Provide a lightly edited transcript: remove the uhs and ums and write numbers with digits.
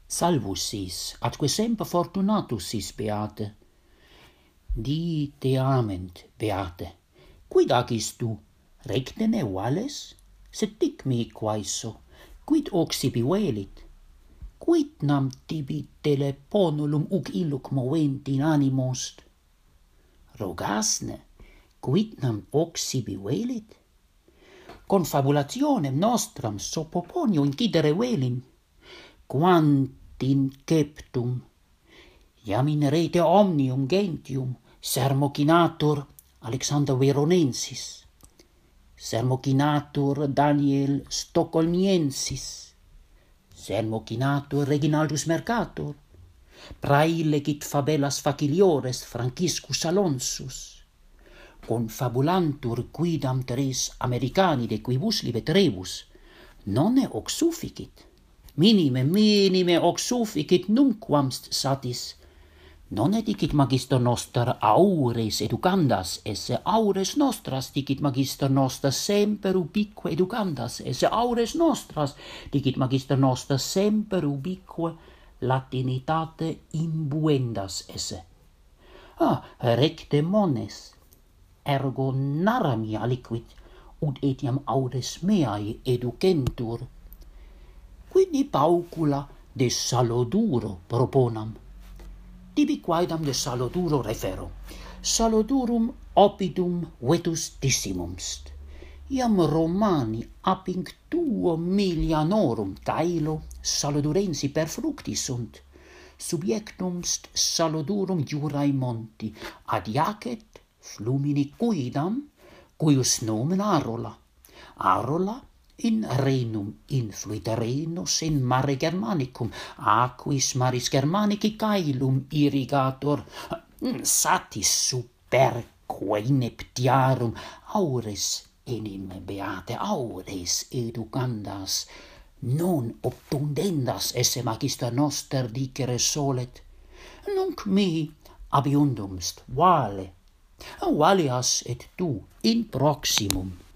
Salvus sis, atque semper fortunatus sis, Beate. Di te ament, Beate. Quid agis tu? Recte neuales? Sed dic me quaeso, quid occipi velit? Quid nam tibi teleponulum uk illuc moventi in animost? Rogasne, quid nam occipi velit? Confabulationem nostram sopoponio incidere velim, quantin ceptum, iam in rete omnium gentium sermocinatur Alexander Veronensis, sermocinatur Daniel Stoccolmiensis, sermocinatur Reginaldus Mercator, praelegit fabellas faciliores Franciscus Alonsus, confabulantur quidam tres Americani de quibus libet rebus, nonne hoc sufficit. Minime hoc sufficit nunquam satis. Nonne dicit magister noster aures educandas esse, aures nostras dicit magister noster semper ubique educandas esse, aures nostras dicit magister noster semper ubique latinitate imbuendas esse. Recte mones, ergo narra mia aliquid, ut etiam aures meae educentur. Quidi paucula de Saloduro proponam. Tibi quaedam de Saloduro refero. Salodurum opidum vetustissimumst. Iam Romani apinc 2 millianorum caelo Salodurensi per fructis sunt. Subiectumst Salodurum Iurae monti, ad iacet flumini quidam, cuius nomen Arola. Arola in renum influit Renos in mare Germanicum, aquis maris Germanici caelum irrigator, satis superque ineptiarum aures enim, Beate, aures educandas, non obtundendas esse magister noster dicere solet, nunc mi abiundumst vale, valeas et tu in proximum.